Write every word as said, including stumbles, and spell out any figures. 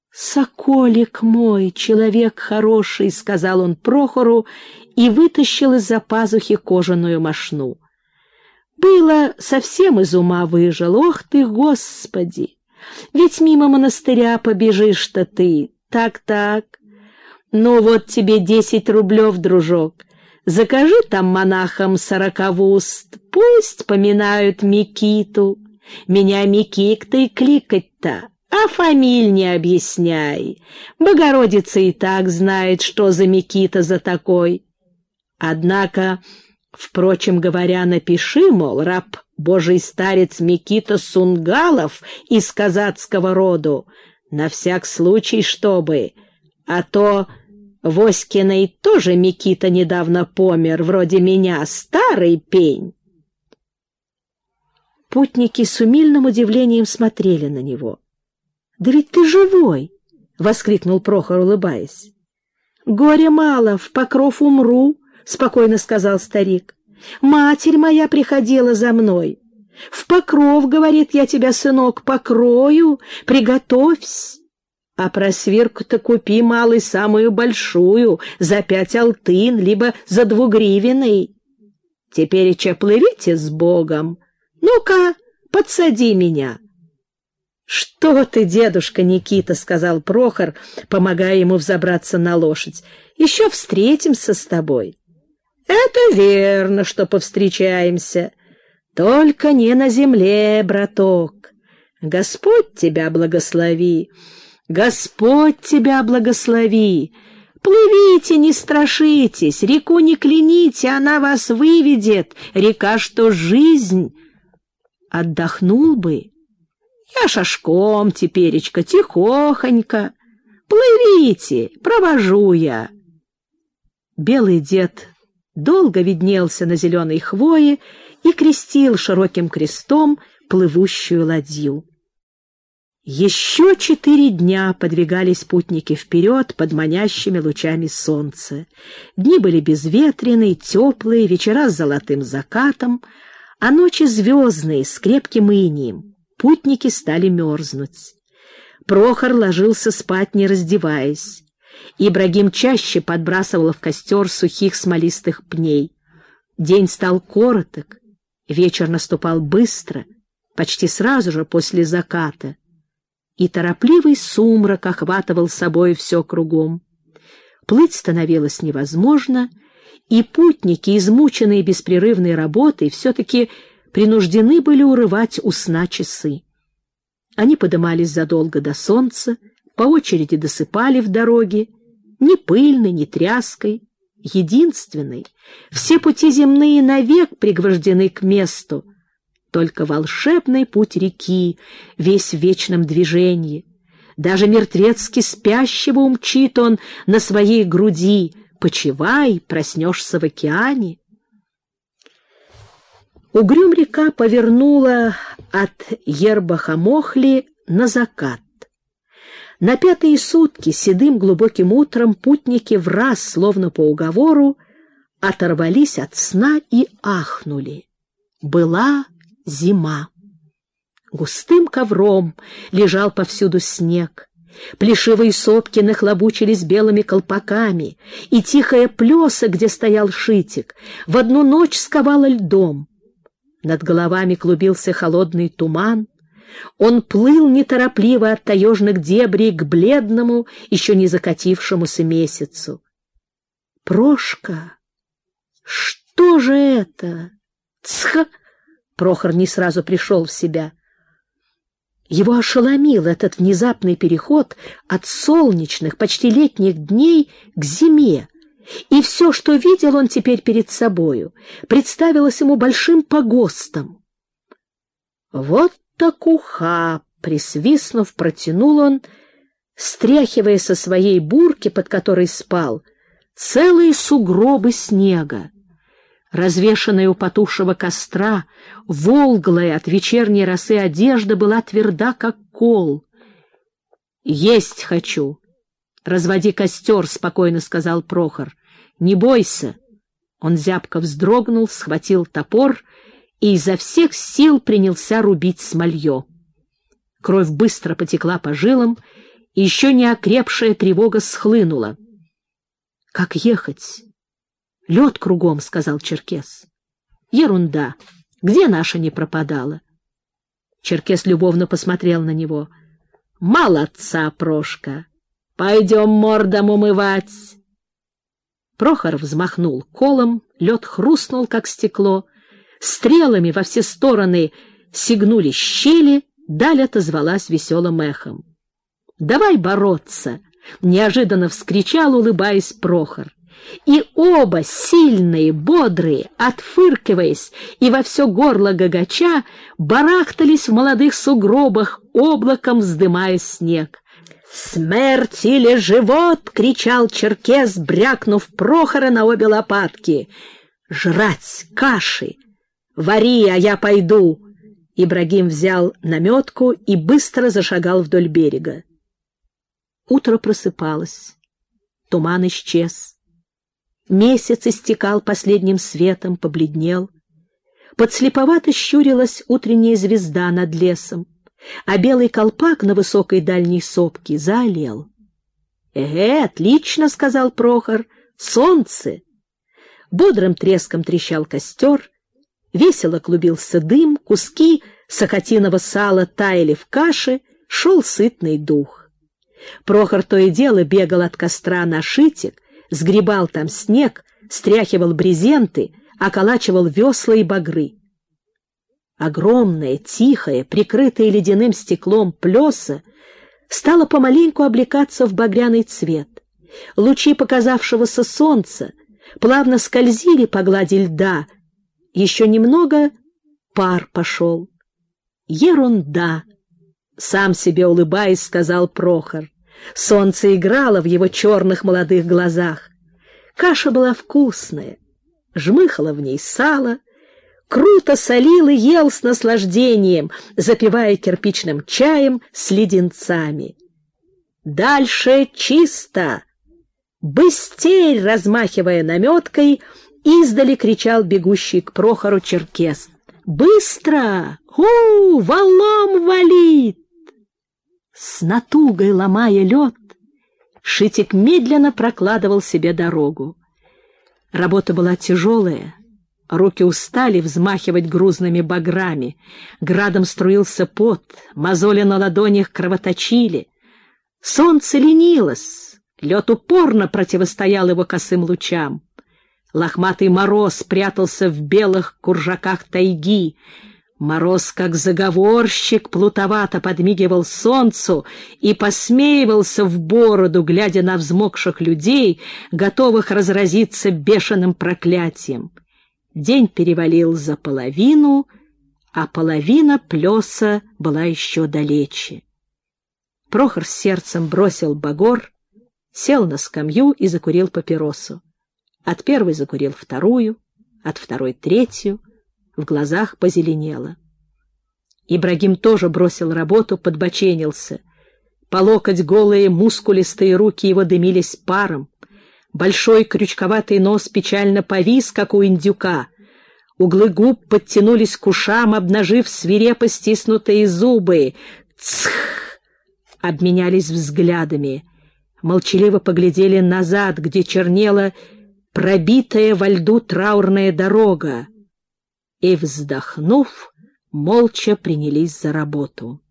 «Соколик мой, человек хороший», — сказал он Прохору и вытащил из-за пазухи кожаную мошну. Было, совсем из ума выжил. Ох ты, Господи! Ведь мимо монастыря побежишь-то ты. Так-так. Ну вот тебе десять рублев, дружок. Закажи там монахам сорокавуст. Пусть поминают Микиту. Меня Микик-то и кликать-то. А фамиль не объясняй. Богородица и так знает, что за Микита за такой. Однако, впрочем говоря, напиши, мол, раб Божий старец Микита Сунгалов из казацкого роду, на всяк случай, чтобы, а то Воськиной тоже Микита недавно помер, вроде меня, старый пень. Путники с умильным удивлением смотрели на него. «Да ведь ты живой!» — воскликнул Прохор, улыбаясь. «Горе мало, в покров умру», — спокойно сказал старик. «Матерь моя приходила за мной. В покров, говорит, я тебя, сынок, покрою, приготовься. А просвирку-то купи, малый, самую большую, за пять алтын, либо за двугривенный. Тепереча плывите с Богом. Ну-ка, подсади меня». «Что ты, дедушка Никита», — сказал Прохор, помогая ему взобраться на лошадь, — «еще встретимся с тобой». «Это верно, что повстречаемся. Только не на земле, браток. Господь тебя благослови, Господь тебя благослови. Плывите, не страшитесь, реку не кляните, она вас выведет, река, что жизнь. Отдохнул бы. Я шашком теперечка, тихохонько. Плывите, провожу я». Белый дед долго виднелся на зеленой хвое и крестил широким крестом плывущую ладью. Еще четыре дня подвигались путники вперед под манящими лучами солнца. Дни были безветренные, теплые, вечера с золотым закатом, а ночи звездные, с крепким инием. Путники стали мерзнуть. Прохор ложился спать, не раздеваясь. Ибрагим чаще подбрасывал в костер сухих смолистых пней. День стал короток, вечер наступал быстро, почти сразу же после заката, и торопливый сумрак охватывал собой все кругом. Плыть становилось невозможно, и путники, измученные беспрерывной работой, все-таки принуждены были урывать у сна часы. Они подымались задолго до солнца, по очереди досыпали в дороге, ни пыльной, ни тряской, единственной. Все пути земные навек пригвождены к месту, только волшебный путь реки, весь в вечном движении. Даже мертвецки спящего умчит он на своей груди. Почивай, проснешься в океане. Угрюм-река повернула от Ербахамохли на закат. На пятые сутки седым глубоким утром путники враз, словно по уговору, оторвались от сна и ахнули. Была зима. Густым ковром лежал повсюду снег. Плешивые сопки нахлобучились белыми колпаками, и тихая плеса, где стоял Шитик, в одну ночь сковала льдом. Над головами клубился холодный туман. Он плыл неторопливо от таежных дебрей к бледному, еще не закатившемуся месяцу. «Прошка, что же это? Цх!» Прохор не сразу пришел в себя. Его ошеломил этот внезапный переход от солнечных, почти летних дней к зиме. И все, что видел он теперь перед собою, представилось ему большим погостом. «Вот так уха!» — присвистнув, протянул он, стряхивая со своей бурки, под которой спал, целые сугробы снега. Развешанная у потухшего костра, волглая от вечерней росы одежда была тверда, как кол. «Есть хочу! Разводи костер!» — спокойно сказал Прохор. «Не бойся!» Он зябко вздрогнул, схватил топор и изо всех сил принялся рубить смолье. Кровь быстро потекла по жилам, и еще не окрепшая тревога схлынула. — Как ехать? — Лед кругом, — сказал черкес. — Ерунда. Где наша не пропадала? Черкес любовно посмотрел на него. — Молодца, Прошка! Пойдем мордом умывать. Прохор взмахнул колом, лед хрустнул, как стекло. Стрелами во все стороны сигнули щели, даль отозвалась веселым эхом. — Давай бороться! — неожиданно вскричал, улыбаясь, Прохор. И оба, сильные, бодрые, отфыркиваясь и во все горло гагача, барахтались в молодых сугробах, облаком вздымая снег. «Смерть или живот!» — кричал черкес, брякнув Прохора на обе лопатки. «Жрать каши! Вари, а я пойду!» Ибрагим взял наметку и быстро зашагал вдоль берега. Утро просыпалось. Туман исчез. Месяц истекал последним светом, побледнел. Подслеповато щурилась утренняя звезда над лесом, а белый колпак на высокой дальней сопке заолел. — Э, отлично, — сказал Прохор, — солнце! Бодрым треском трещал костер, весело клубился дым, куски сахатиного сала таяли в каше, шел сытный дух. Прохор то и дело бегал от костра на шитик, сгребал там снег, стряхивал брезенты, околачивал весла и багры. Огромная, тихая, прикрытая ледяным стеклом плеса стала помаленьку облекаться в багряный цвет. Лучи показавшегося солнца плавно скользили по глади льда. Еще немного — пар пошел. Ерунда! Сам себе улыбаясь, сказал Прохор. Солнце играло в его черных молодых глазах. Каша была вкусная, жмыхало в ней сало, круто солил и ел с наслаждением, запивая кирпичным чаем с леденцами. «Дальше чисто!» «Быстрей!» — размахивая наметкой, издали кричал бегущий к Прохору черкес. «Быстро! У, валом валит!» С натугой ломая лед, Шитик медленно прокладывал себе дорогу. Работа была тяжелая, руки устали взмахивать грузными баграми, градом струился пот, мозоли на ладонях кровоточили. Солнце ленилось, лед упорно противостоял его косым лучам. Лохматый мороз прятался в белых куржаках тайги. Мороз, как заговорщик, плутовато подмигивал солнцу и посмеивался в бороду, глядя на взмокших людей, готовых разразиться бешеным проклятием. День перевалил за половину, а половина плеса была еще далече. Прохор с сердцем бросил багор, сел на скамью и закурил папиросу. От первой закурил вторую, от второй третью. В глазах позеленело. Ибрагим тоже бросил работу, подбоченился. По локоть голые мускулистые руки его дымились паром. Большой крючковатый нос печально повис, как у индюка. Углы губ подтянулись к ушам, обнажив свирепо стиснутые зубы. «Цх!» Обменялись взглядами. Молчаливо поглядели назад, где чернела пробитая во льду траурная дорога. И, вздохнув, молча принялись за работу.